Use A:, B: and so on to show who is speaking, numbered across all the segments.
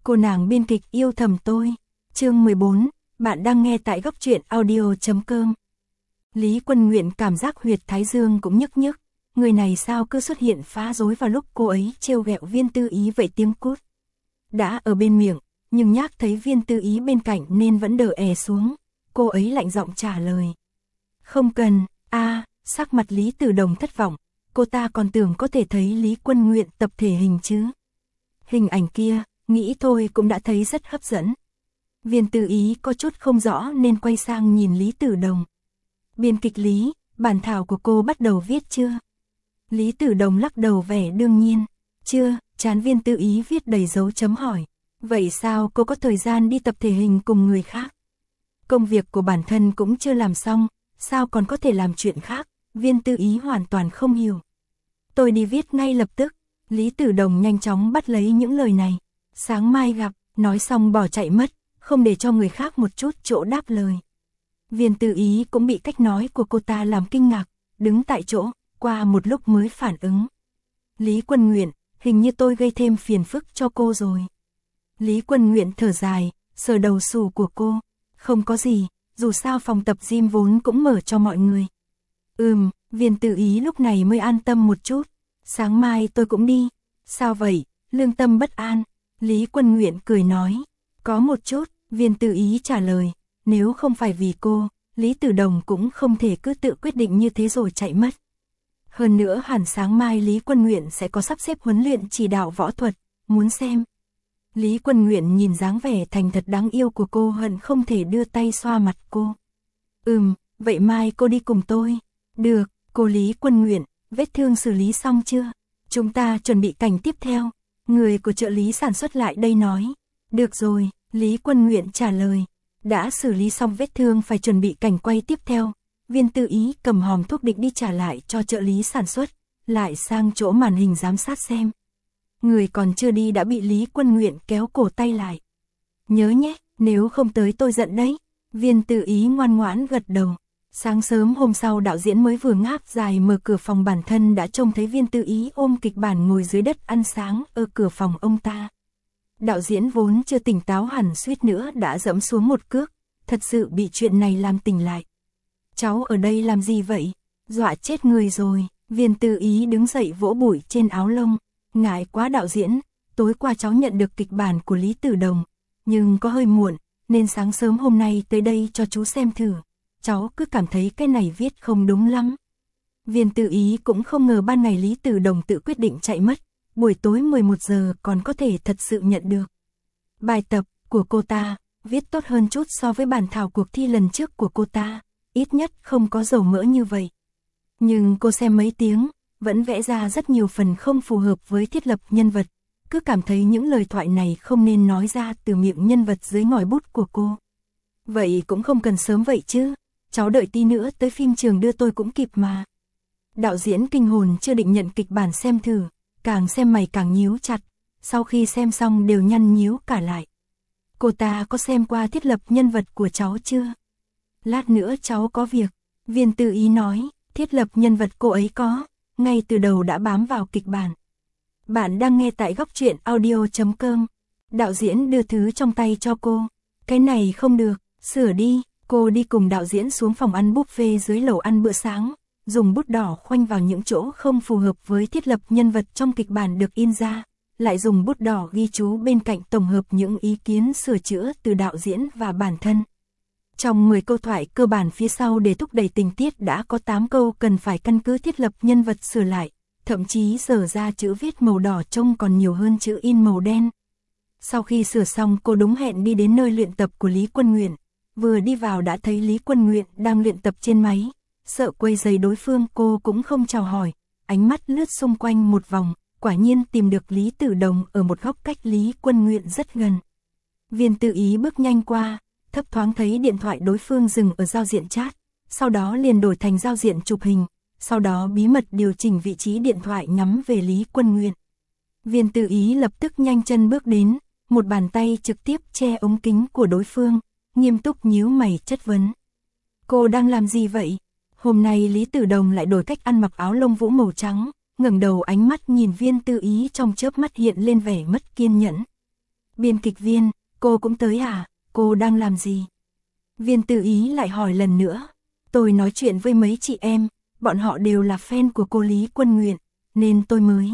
A: Cô nàng biên kịch yêu thầm tôi. Chương 14, bạn đang nghe tại góc truyện audio.com. Lý Quân Nguyện cảm giác huyệt thái dương cũng nhức nhức. Người này sao cứ xuất hiện phá rối vào lúc cô ấy trêu ghẹo Viên Tư Ý vậy tiếng cút. Đã ở bên miệng, nhưng nhác thấy Viên Tư Ý bên cạnh nên vẫn đờ è xuống. Cô ấy lạnh giọng trả lời. Không cần, sắc mặt Lý Tử Đồng thất vọng. Cô ta còn tưởng có thể thấy Lý Quân Nguyện tập thể hình chứ. Hình ảnh kia, nghĩ thôi cũng đã thấy rất hấp dẫn. Viên Tư Ý có chút không rõ nên quay sang nhìn Lý Tử Đồng. Biên kịch Lý, bản thảo của cô bắt đầu viết chưa? Lý Tử Đồng lắc đầu vẻ đương nhiên. Chưa, trán Viên Tư Ý viết đầy dấu chấm hỏi. Vậy sao cô có thời gian đi tập thể hình cùng người khác? Công việc của bản thân cũng chưa làm xong, sao còn có thể làm chuyện khác? Viên Tư Ý hoàn toàn không hiểu. Tôi đi viết ngay lập tức. Lý Tử Đồng nhanh chóng bắt lấy những lời này. Sáng mai gặp, nói xong bỏ chạy mất, không để cho người khác một chút chỗ đáp lời. Viên Tư Ý cũng bị cách nói của cô ta làm kinh ngạc, đứng tại chỗ, qua một lúc mới phản ứng. Lý Quân Nguyện, hình như tôi gây thêm phiền phức cho cô rồi. Lý Quân Nguyện thở dài, sờ đầu xù của cô. Không có gì, dù sao phòng tập gym vốn cũng mở cho mọi người. Viên Tư Ý lúc này mới an tâm một chút. Sáng mai tôi cũng đi. Sao vậy, lương tâm bất an? Lý Quân Nguyện cười nói. Có một chút, Viên Tư Ý trả lời. Nếu không phải vì cô, Lý Tử Đồng cũng không thể cứ tự quyết định như thế rồi chạy mất. Hơn nữa hẳn sáng mai Lý Quân Nguyện sẽ có sắp xếp huấn luyện chỉ đạo võ thuật, muốn xem. Lý Quân Nguyện nhìn dáng vẻ thành thật đáng yêu của cô hận không thể đưa tay xoa mặt cô. Vậy mai cô đi cùng tôi. Được, cô Lý Quân Nguyện, vết thương xử lý xong chưa? Chúng ta chuẩn bị cảnh tiếp theo. Người của trợ lý sản xuất lại đây nói. Được rồi, Lý Quân Nguyện trả lời. Đã xử lý xong vết thương phải chuẩn bị cảnh quay tiếp theo. Viên Tư Ý cầm hòm thuốc định đi trả lại cho trợ lý sản xuất, lại sang chỗ màn hình giám sát xem. Người còn chưa đi đã bị Lý Quân Nguyện kéo cổ tay lại. Nhớ nhé, nếu không tới tôi giận đấy. Viên Tư Ý ngoan ngoãn gật đầu. Sáng sớm hôm sau đạo diễn mới vừa ngáp dài mở cửa phòng bản thân đã trông thấy Viên Tư Ý ôm kịch bản ngồi dưới đất ăn sáng ở cửa phòng ông ta. Đạo diễn vốn chưa tỉnh táo hẳn suýt nữa đã dẫm xuống một cước, thật sự bị chuyện này làm tỉnh lại. Cháu ở đây làm gì vậy? Dọa chết người rồi. Viên Tư Ý đứng dậy vỗ bụi trên áo lông. Ngại quá đạo diễn, tối qua cháu nhận được kịch bản của Lý Tử Đồng, nhưng có hơi muộn, nên sáng sớm hôm nay tới đây cho chú xem thử. Cháu cứ cảm thấy cái này viết không đúng lắm. Viên Tư Ý cũng không ngờ ban ngày Lý Tử Đồng tự quyết định chạy mất, buổi tối 11 giờ còn có thể thật sự nhận được. Bài tập của cô ta, viết tốt hơn chút so với bản thảo cuộc thi lần trước của cô ta, ít nhất không có dầu mỡ như vậy. Nhưng cô xem mấy tiếng, vẫn vẽ ra rất nhiều phần không phù hợp với thiết lập nhân vật, cứ cảm thấy những lời thoại này không nên nói ra từ miệng nhân vật dưới ngòi bút của cô. Vậy cũng không cần sớm vậy chứ, cháu đợi tí nữa tới phim trường đưa tôi cũng kịp mà. Đạo diễn kinh hồn chưa định nhận kịch bản xem thử, càng xem mày càng nhíu chặt, sau khi xem xong đều nhăn nhíu cả lại. Cô ta có xem qua thiết lập nhân vật của cháu chưa? Lát nữa cháu có việc. Viên Tư Ý nói, thiết lập nhân vật cô ấy có, ngay từ đầu đã bám vào kịch bản. Bạn đang nghe tại góc truyện audio.com. Đạo diễn đưa thứ trong tay cho cô. Cái này không được, sửa đi. Cô đi cùng đạo diễn xuống phòng ăn buffet dưới lầu ăn bữa sáng, dùng bút đỏ khoanh vào những chỗ không phù hợp với thiết lập nhân vật trong kịch bản được in ra, lại dùng bút đỏ ghi chú bên cạnh tổng hợp những ý kiến sửa chữa từ đạo diễn và bản thân. Trong 10 câu thoại cơ bản phía sau để thúc đẩy tình tiết đã có 8 câu cần phải căn cứ thiết lập nhân vật sửa lại, thậm chí dở ra chữ viết màu đỏ trông còn nhiều hơn chữ in màu đen. Sau khi sửa xong cô đúng hẹn đi đến nơi luyện tập của Lý Quân Nguyện, vừa đi vào đã thấy Lý Quân Nguyện đang luyện tập trên máy, sợ quấy rầy đối phương cô cũng không chào hỏi, ánh mắt lướt xung quanh một vòng, quả nhiên tìm được Lý Tử Đồng ở một góc cách Lý Quân Nguyện rất gần. Viên Tư Ý bước nhanh qua, thấp thoáng thấy điện thoại đối phương dừng ở giao diện chat, sau đó liền đổi thành giao diện chụp hình, sau đó bí mật điều chỉnh vị trí điện thoại nhắm về Lý Quân Nguyện. Viên Tư Ý lập tức nhanh chân bước đến, một bàn tay trực tiếp che ống kính của đối phương, nghiêm túc nhíu mày chất vấn. Cô đang làm gì vậy? Hôm nay Lý Tử Đồng lại đổi cách ăn mặc áo lông vũ màu trắng, ngẩng đầu ánh mắt nhìn Viên Tư Ý trong chớp mắt hiện lên vẻ mất kiên nhẫn. Biên kịch viên, cô cũng tới à, cô đang làm gì? Viên Tư Ý lại hỏi lần nữa. Tôi nói chuyện với mấy chị em, bọn họ đều là fan của cô Lý Quân Nguyện, nên tôi mới.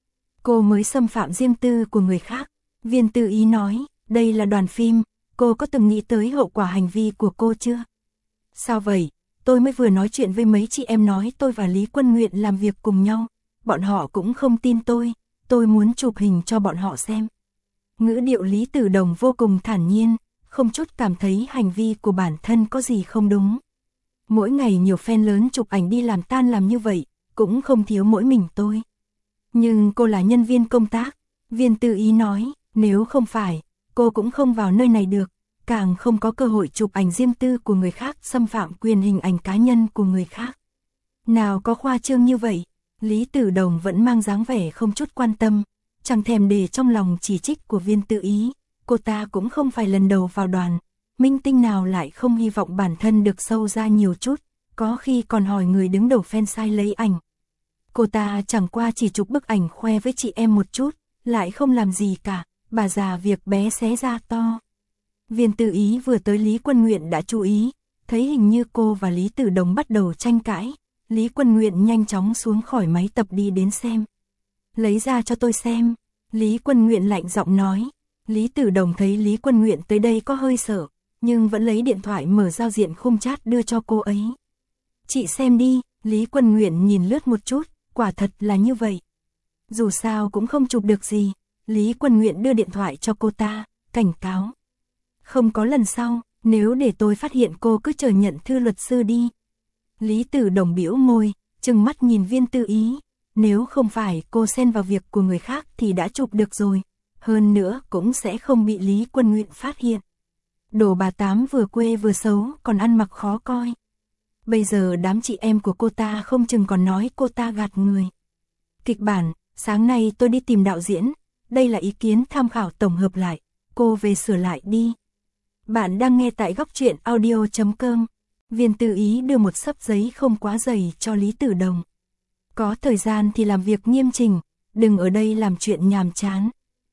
A: Cô mới xâm phạm riêng tư của người khác. Viên Tư Ý nói, đây là đoàn phim, cô có từng nghĩ tới hậu quả hành vi của cô chưa? Sao vậy? Tôi mới vừa nói chuyện với mấy chị em nói tôi và Lý Quân Nguyện làm việc cùng nhau. Bọn họ cũng không tin tôi muốn chụp hình cho bọn họ xem. Ngữ điệu Lý Tử Đồng vô cùng thản nhiên, không chút cảm thấy hành vi của bản thân có gì không đúng. Mỗi ngày nhiều fan lớn chụp ảnh đi làm tan làm như vậy, cũng không thiếu mỗi mình tôi. Nhưng cô là nhân viên công tác, Viên Tư Ý nói, nếu không phải, cô cũng không vào nơi này được, càng không có cơ hội chụp ảnh riêng tư của người khác, xâm phạm quyền hình ảnh cá nhân của người khác. Nào có khoa trương như vậy, Lý Tử Đồng vẫn mang dáng vẻ không chút quan tâm, chẳng thèm để trong lòng chỉ trích của Viên Tư Ý, cô ta cũng không phải lần đầu vào đoàn, minh tinh nào lại không hy vọng bản thân được sâu ra nhiều chút, có khi còn hỏi người đứng đầu fan site lấy ảnh. Cô ta chẳng qua chỉ chụp bức ảnh khoe với chị em một chút, lại không làm gì cả, bà già việc bé xé ra to. Viên Tư Ý vừa tới Lý Quân Nguyện đã chú ý, thấy hình như cô và Lý Tử Đồng bắt đầu tranh cãi, Lý Quân Nguyện nhanh chóng xuống khỏi máy tập đi đến xem. Lấy ra cho tôi xem, Lý Quân Nguyện lạnh giọng nói. Lý Tử Đồng thấy Lý Quân Nguyện tới đây có hơi sợ, nhưng vẫn lấy điện thoại mở giao diện khung chat đưa cho cô ấy. Chị xem đi, Lý Quân Nguyện nhìn lướt một chút, quả thật là như vậy. Dù sao cũng không chụp được gì, Lý Quân Nguyện đưa điện thoại cho cô ta, cảnh cáo. Không có lần sau, nếu để tôi phát hiện cô cứ chờ nhận thư luật sư đi. Lý Tử Đồng bĩu môi, trừng mắt nhìn Viên Tư Ý. Nếu không phải cô xen vào việc của người khác thì đã chụp được rồi. Hơn nữa cũng sẽ không bị Lý Quân Nguyện phát hiện. Đồ bà Tám vừa quê vừa xấu, còn ăn mặc khó coi. Bây giờ đám chị em của cô ta không chừng còn nói cô ta gạt người. Kịch bản, sáng nay tôi đi tìm đạo diễn. Đây là ý kiến tham khảo tổng hợp lại. Cô về sửa lại đi. Bạn đang nghe tại góc truyện audio.com. Viên Tư Ý đưa một xấp giấy không quá dày cho Lý Tử Đồng. Có thời gian thì làm việc nghiêm chỉnh, đừng ở đây làm chuyện nhàm chán.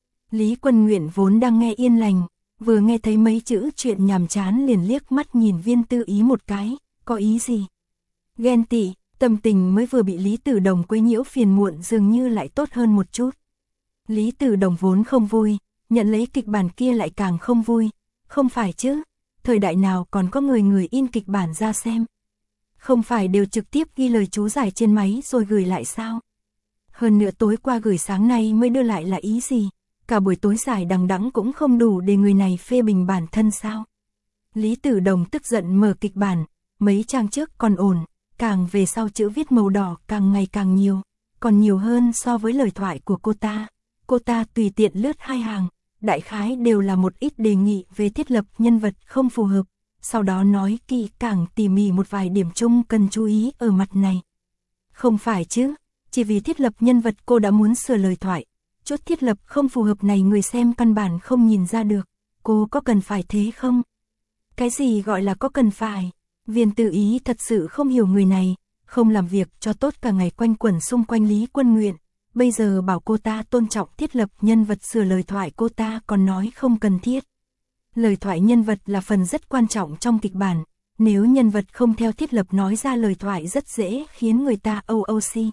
A: Lý Quân Nguyện vốn đang nghe yên lành, vừa nghe thấy mấy chữ chuyện nhàm chán liền liếc mắt nhìn Viên Tư Ý một cái, có ý gì? Ghen tị, tâm tình mới vừa bị Lý Tử Đồng quấy nhiễu phiền muộn dường như lại tốt hơn một chút. Lý Tử Đồng vốn không vui, nhận lấy kịch bản kia lại càng không vui, không phải chứ, thời đại nào còn có người in kịch bản ra xem. Không phải đều trực tiếp ghi lời chú giải trên máy rồi gửi lại sao? Hơn nữa tối qua gửi sáng nay mới đưa lại là ý gì? Cả buổi tối dài đằng đẵng cũng không đủ để người này phê bình bản thân sao? Lý Tử Đồng tức giận mở kịch bản, mấy trang trước còn ổn, càng về sau chữ viết màu đỏ càng ngày càng nhiều, còn nhiều hơn so với lời thoại của cô ta. Cô ta tùy tiện lướt 2 hàng, đại khái đều là một ít đề nghị về thiết lập nhân vật không phù hợp, sau đó nói kỹ càng tỉ mỉ một vài điểm chung cần chú ý ở mặt này. Không phải chứ, chỉ vì thiết lập nhân vật cô đã muốn sửa lời thoại, chút thiết lập không phù hợp này người xem căn bản không nhìn ra được, cô có cần phải thế không? Cái gì gọi là có cần phải? Viên Tư Ý thật sự không hiểu người này, không làm việc cho tốt cả ngày quanh quẩn xung quanh Lý Quân Nguyện, bây giờ bảo cô ta tôn trọng thiết lập nhân vật sửa lời thoại cô ta còn nói không cần thiết. Lời thoại nhân vật là phần rất quan trọng trong kịch bản, nếu nhân vật không theo thiết lập nói ra lời thoại rất dễ khiến người ta OOC.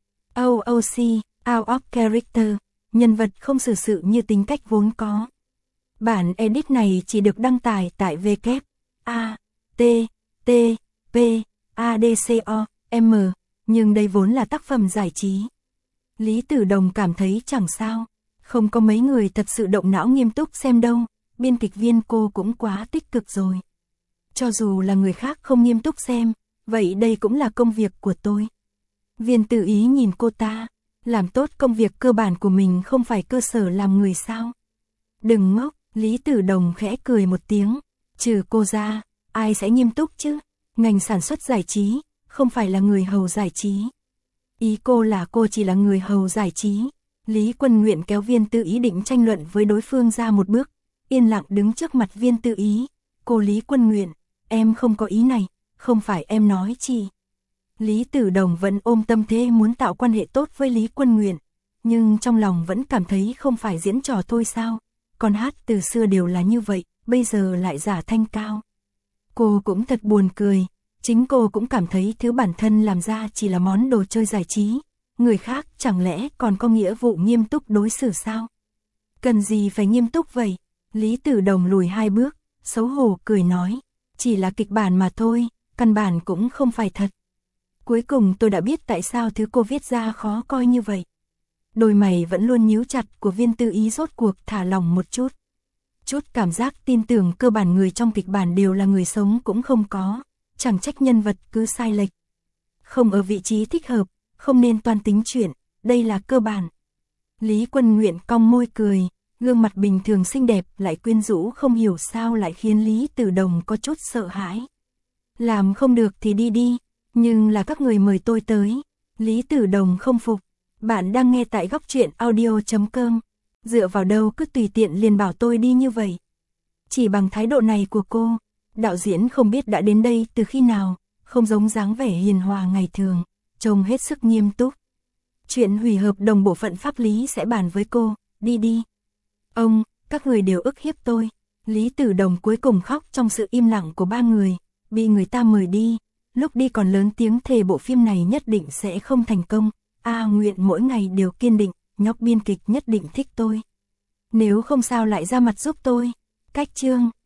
A: OOC, out of character, nhân vật không xử sự như tính cách vốn có. Bản edit này chỉ được đăng tải tại www.adco.m, nhưng đây vốn là tác phẩm giải trí. Lý Tử Đồng cảm thấy chẳng sao, không có mấy người thật sự động não nghiêm túc xem đâu, biên kịch viên cô cũng quá tích cực rồi. Cho dù là người khác không nghiêm túc xem, vậy đây cũng là công việc của tôi. Viên Tư Ý nhìn cô ta, làm tốt công việc cơ bản của mình không phải cơ sở làm người sao. Đừng ngốc, Lý Tử Đồng khẽ cười một tiếng, trừ cô ra, ai sẽ nghiêm túc chứ, ngành sản xuất giải trí, không phải là người hầu giải trí. Ý cô là cô chỉ là người hầu giải trí. Lý Quân Nguyện kéo Viên Tư Ý định tranh luận với đối phương ra một bước, yên lặng đứng trước mặt Viên Tư Ý. Cô Lý Quân Nguyện, em không có ý này, không phải em nói chị. Lý Tử Đồng vẫn ôm tâm thế muốn tạo quan hệ tốt với Lý Quân Nguyện, nhưng trong lòng vẫn cảm thấy không phải diễn trò thôi sao. con hát từ xưa đều là như vậy, bây giờ lại giả thanh cao. Cô cũng thật buồn cười, chính cô cũng cảm thấy thứ bản thân làm ra chỉ là món đồ chơi giải trí, người khác chẳng lẽ còn có nghĩa vụ nghiêm túc đối xử sao? Cần gì phải nghiêm túc vậy? Lý Tử Đồng lùi 2 bước, xấu hổ cười nói, chỉ là kịch bản mà thôi, căn bản cũng không phải thật. Cuối cùng tôi đã biết tại sao thứ cô viết ra khó coi như vậy. Đôi mày vẫn luôn nhíu chặt của Viên Tư Ý rốt cuộc thả lỏng một chút. Chút cảm giác tin tưởng cơ bản người trong kịch bản đều là người sống cũng không có, chẳng trách nhân vật cứ sai lệch. Không ở vị trí thích hợp, không nên toan tính chuyện, đây là cơ bản. Lý Quân Nguyện cong môi cười, gương mặt bình thường xinh đẹp lại quyến rũ không hiểu sao lại khiến Lý Tử Đồng có chút sợ hãi. Làm không được thì đi đi, nhưng là các người mời tôi tới. Lý Tử Đồng không phục. Bạn đang nghe tại góc truyện audio.com. Dựa vào đâu cứ tùy tiện liền bảo tôi đi như vậy. Chỉ bằng thái độ này của cô, đạo diễn không biết đã đến đây từ khi nào, không giống dáng vẻ hiền hòa ngày thường, trông hết sức nghiêm túc. Chuyện hủy hợp đồng bộ phận pháp lý sẽ bàn với cô, đi đi. Ông, các người đều ức hiếp tôi. Lý Tử Đồng cuối cùng khóc trong sự im lặng của 3 người, bị người ta mời đi, lúc đi còn lớn tiếng thề bộ phim này nhất định sẽ không thành công. Nguyện mỗi ngày đều kiên định, nhóc biên kịch nhất định thích tôi. Nếu không sao lại ra mặt giúp tôi. Cách chương